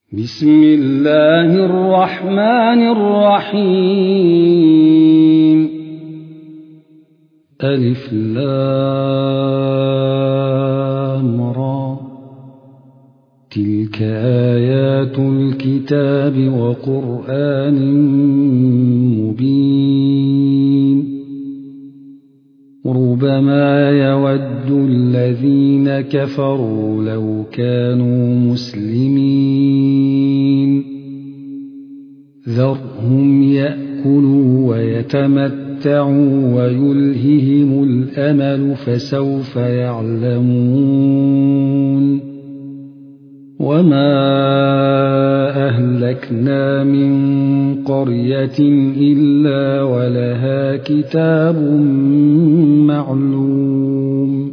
بسم الله الرحمن الرحيم. ألف لام را، تلك آيات الكتاب وقرآن مبين. ربما يود الذين كفروا لو كانوا مسلمين. ذرهم يأكلوا ويتمتعوا ويلههم الأمل فسوف يعلمون. وما أهلكنا من قرية إلا ولها كتاب معلوم.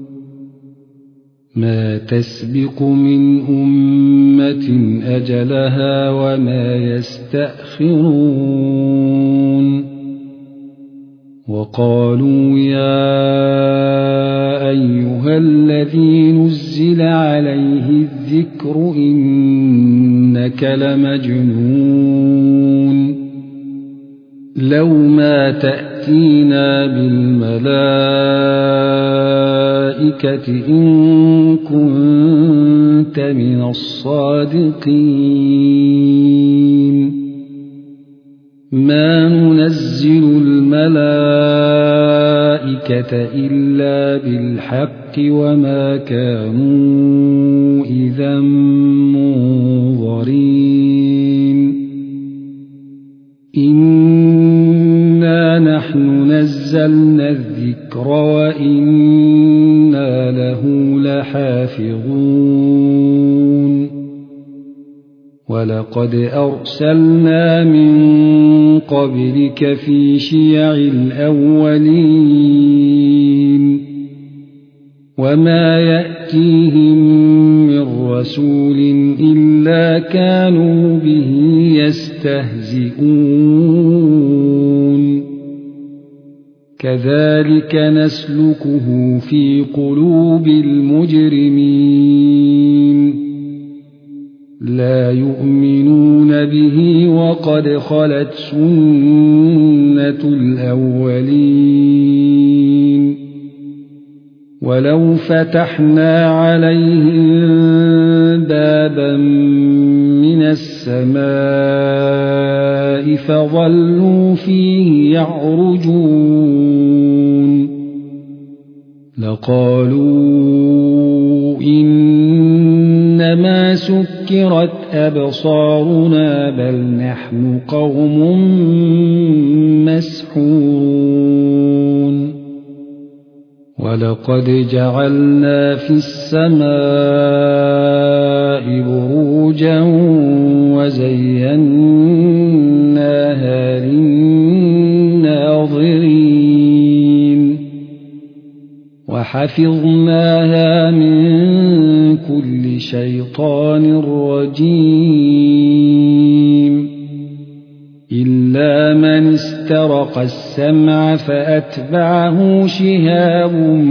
ما تسبق من أمة أجلها وما يستأخرون. وقالوا يا أيها الذي نزل عليه الذكر إنك لمجنون. لو ما تأتينا بالملائكة إن كنت من الصادقين. ما ننزل الملائكة إلا بالحق وما كانوا إذا منظرين. إنا نحن نزلنا الذكر وإنا له لحافظون. ولقد أرسلنا من قبلك في شيع الأولين. وما يأتيهم من رسول إلا كانوا به يستهزئون. كذلك نسلكه في قلوب المجرمين. لا يؤمنون به وقد خلت سنة الأولين. ولو فتحنا عليهم بابا من السماء فظلوا فيه يعرجون لقالوا إنما سكرت أبصارنا بل نحن قوم مسحورون. ولقد جعلنا في السماء بروجا وزيناها للناظرين. وحفظناها من كل شيطان رجيم. إلا من استرق السمع فأتبعه شهاب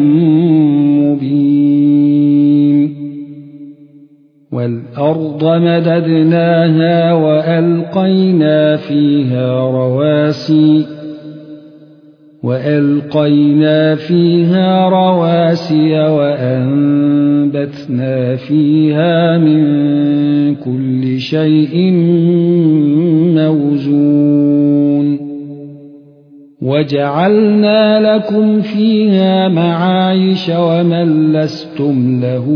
مبين. والأرض مددناها وألقينا فيها رواسي وأنبتنا فيها من كل شيء موزون. وجعلنا لكم فيها معايش ومن لستم له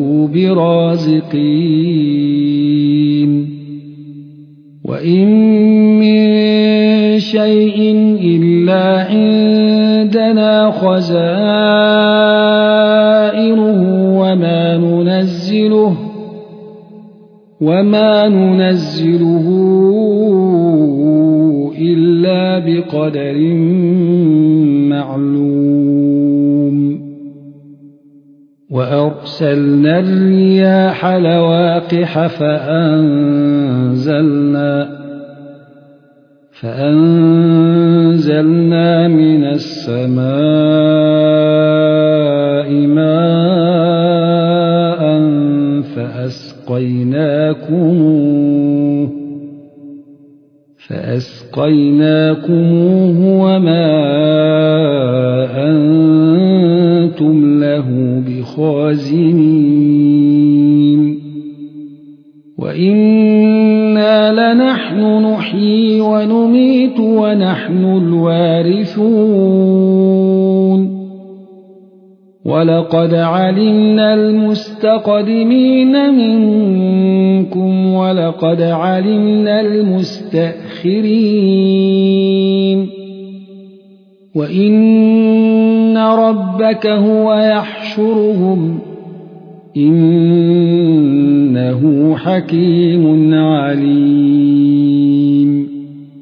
برازقين. وإن من شيء إلا عندنا خزائنه وما ننزله إلا بقدر معلوم. وأرسلنا الرياح لواقح فأنزلنا من السماء ماء فأسقيناكموه فأسقيناكموه وما أنتم له بخازنين وإنا لنحن نحيي ونميت ونحن الوارثون ولقد علمنا المستقدمين منكم ولقد علمنا المستأخرين وإن ربك هو يحشرهم إنه حكيم عليم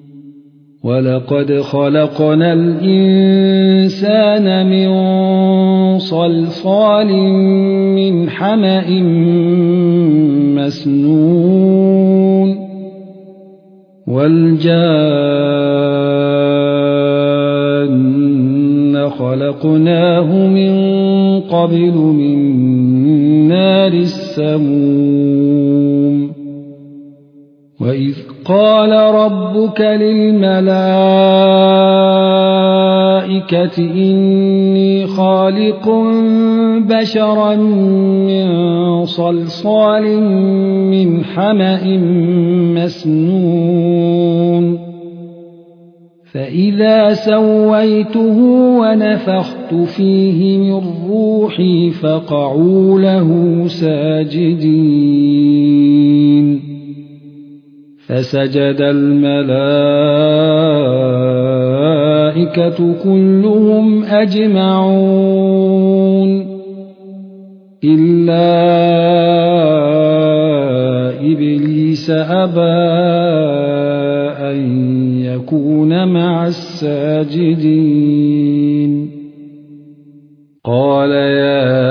ولقد خلقنا الإنسان من صلصال من حمأ مسنون والجان خلقناه من قبل من نار السموم وإذ قال ربك للملائكة إني خالق بشرا من صلصال من حمأ مسنون فإذا سويته ونفخت فيه من روحي فقعوا له ساجدين فسجد الملائكة كلهم أجمعون إلا إبليس أبى أن يكون مع الساجدين قال يا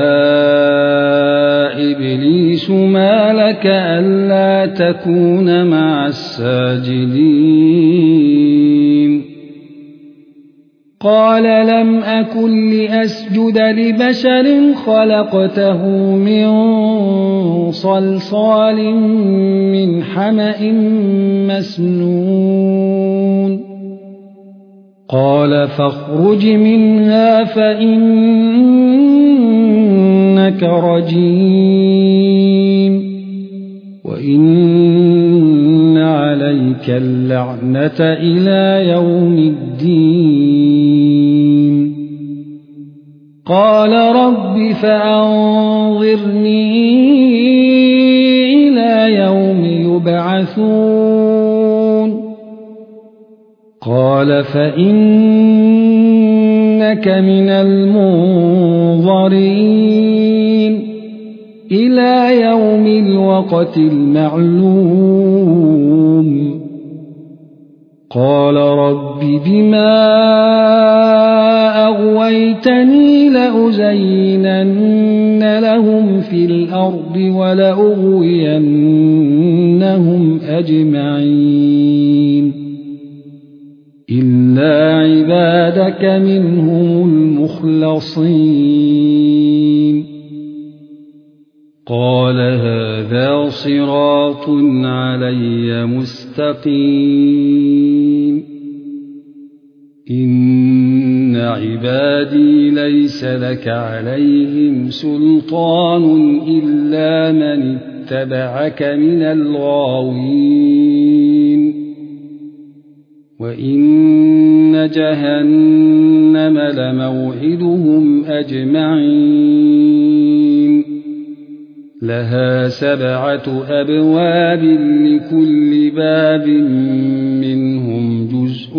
إبليس ما لك ألا تكون مع الساجدين قال لم أكن لأسجد لبشر خلقته من صلصال من حمأ مسنون قال فاخرج منها فإنك رجيم وإن عليك اللعنة إلى يوم الدين قال رب فأنظرني إلى يوم يبعثون قال فإنك من المنظرين إلى يوم الوقت المعلوم قال رب بما أغويتني لأزينن لهم في الأرض ولأغوينهم أجمعين إلا عبادك منهم المخلصين قال هذا صراط علي مستقيم إن عبادي ليس لك عليهم سلطان إلا من اتبعك من الغاوين وإن جهنم لموعدهم أجمعين لها 7 أبواب لكل باب منهم جزء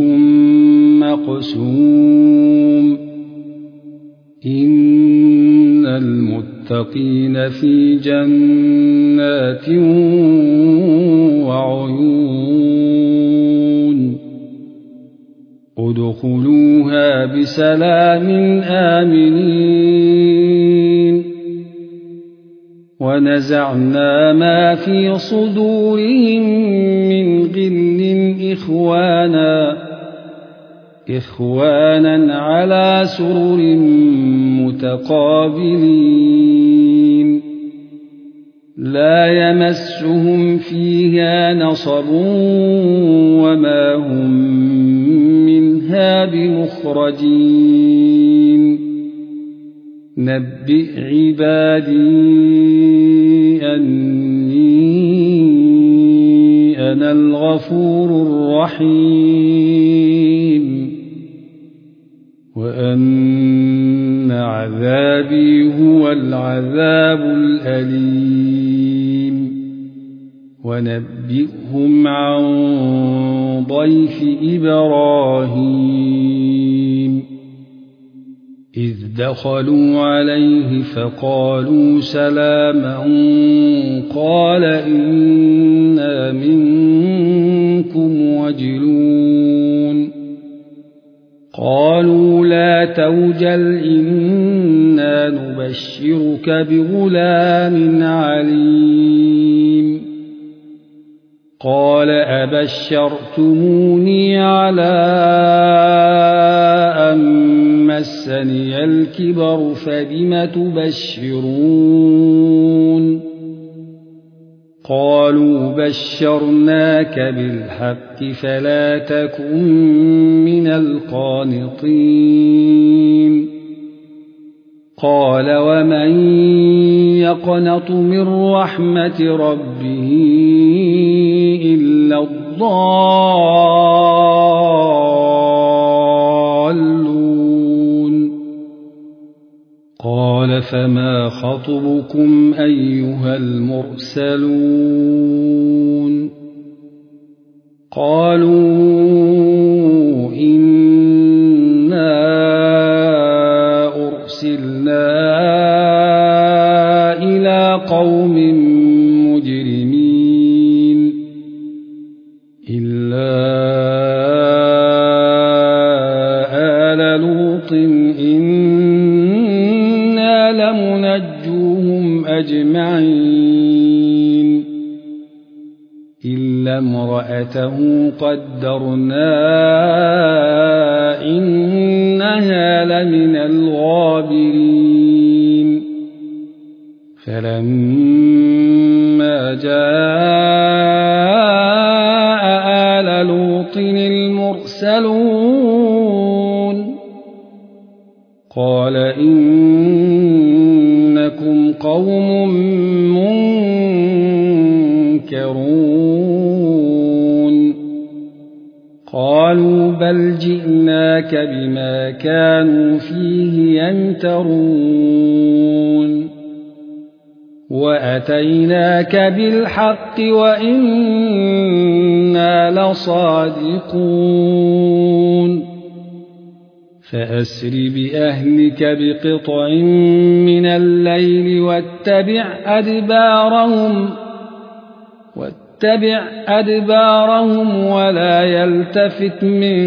مقسوم إن المتقين في جنات وعيون ادخلوها بسلام آمنين ونزعنا ما في صدورهم من غل إخوانا على سرر متقابلين لا يمسهم فيها نصب وما هم منها بمخرجين نبئ عبادي أني أنا الغفور الرحيم وأن عذابي هو العذاب الأليم ونبئهم عن ضيف إبراهيم إذ دخلوا عليه فقالوا سلاما قال إنا منكم وجلون قالوا لا توجل إنا نبشرك بغلام عليم قال أبشرتموني على أن مسني الكبر فبم تبشرون قالوا بشرناك بالحق فلا تكن من القانطين قال ومن يقنط من رحمة ربه إلا الضالون قال فما خطبكم أيها المرسلون قالوا إنا أرسلنا إلى قوم مجرمين إلا آل لوط إنا لمنجوهم أجمعين إلا امرأته قدرنا إنها لمن الغابرين فلما جاء آل لوط المرسلون قال إنكم قوم منكرون قالوا بل جئناك بما كانوا فيه يمترون وأتيناك بالحق وإنا لصادقون فأسر بأهلك بقطع من الليل واتبع أدبارهم ولا يلتفت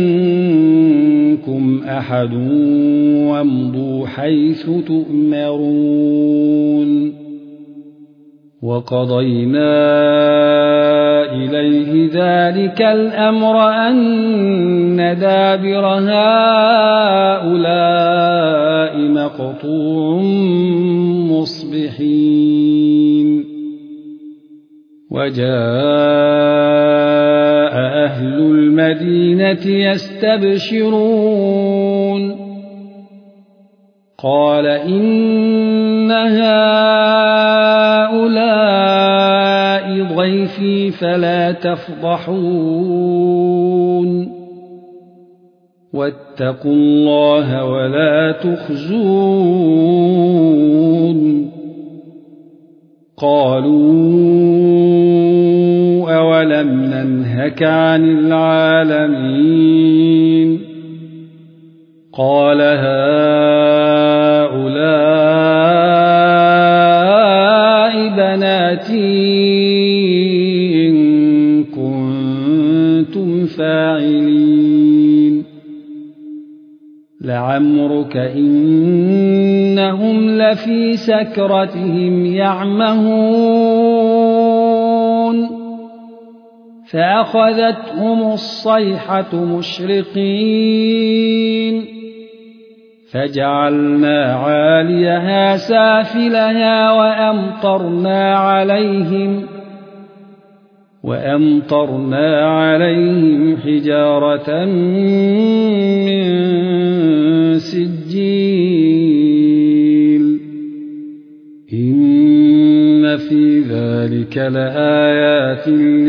منكم أحد وامضوا حيث تؤمرون وقضينا إليه ذلك الأمر أن دابر هؤلاء مقطوع مصبحين وجاء أهل المدينة يستبشرون قال إن هؤلاء ضيفي فلا تفضحون واتقوا الله ولا تخزون قالوا أولم ننهك عن العالمين قال هؤلاء بناتي إن كنتم فاعلين لعمرك إنهم لفي سكرتهم يعمهون فأخذتهم الصيحة مشرقين فجعلنا عاليها سافلها وأمطرنا عليهم حجارة من سجيل إن في ذلك لآيات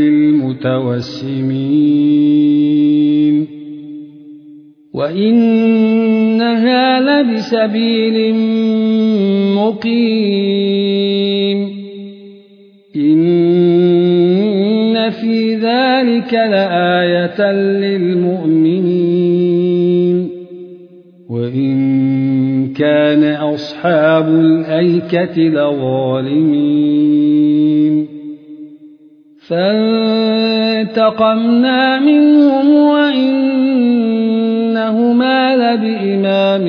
للمتوسمين وإنها لبسبيل مقيم إن في ذلك لآية للمؤمنين وإن كان أصحاب الأيكة لظالمين فانتقمنا منهم وإنهما لبإمام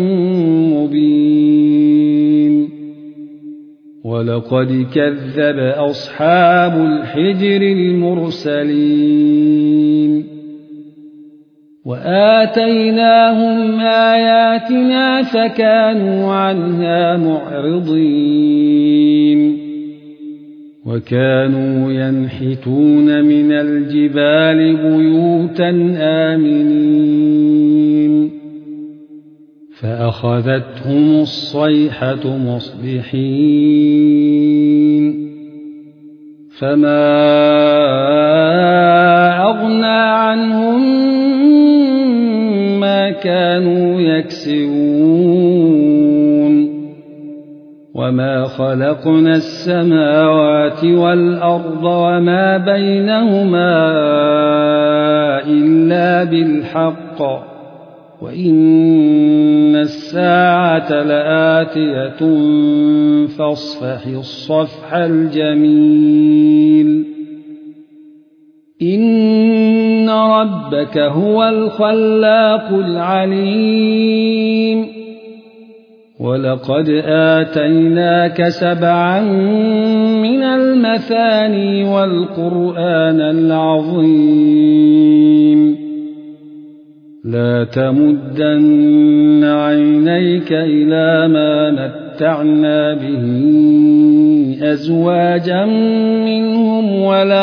مبين ولقد كذب أصحاب الحجر المرسلين وآتيناهم آياتنا فكانوا عنها معرضين وكانوا ينحتون من الجبال بيوتا آمنين فأخذتهم الصيحة مصبحين فما أغنى عنهم ما كانوا يكسبون وما خلقنا السماوات والأرض وما بينهما إلا بالحق وإن الساعة لآتية فاصفح الصفح الجميل إن ربك هو الخلاق العليم ولقد آتيناك 7 من المثاني والقرآن العظيم لا تمدن عينيك إلى ما متعنا به أزواجا منهم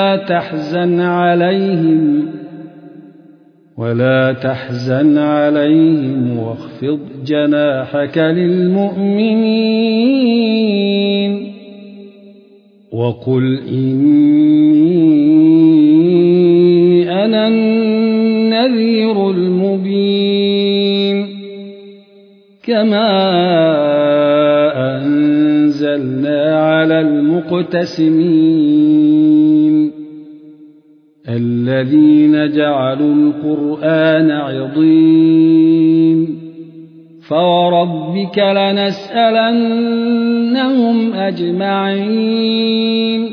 ولا تحزن عليهم واخفض جناحك للمؤمنين وقل إني أنا النذير المبين كما أنزلنا على المقتسمين الذين جعلوا القرآن عضين فوربك لنسألنهم أجمعين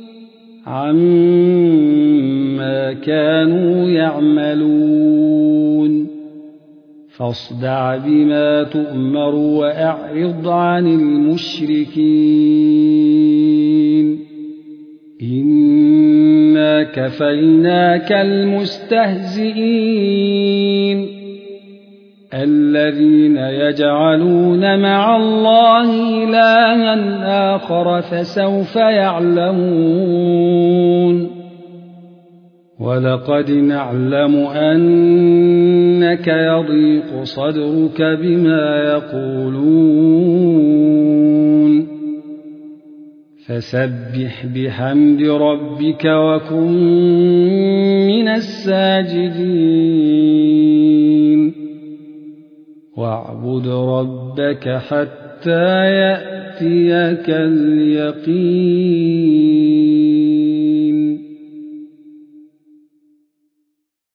عما كانوا يعملون فاصدع بما تؤمر وأعرض عن المشركين إنا كفيناك المستهزئين الذين يجعلون مع الله إلها آخر فسوف يعلمون ولقد نعلم أنك يضيق صدرك بما يقولون فسبح بحمد ربك وكن من الساجدين واعبد ربك حتى يأتيك اليقين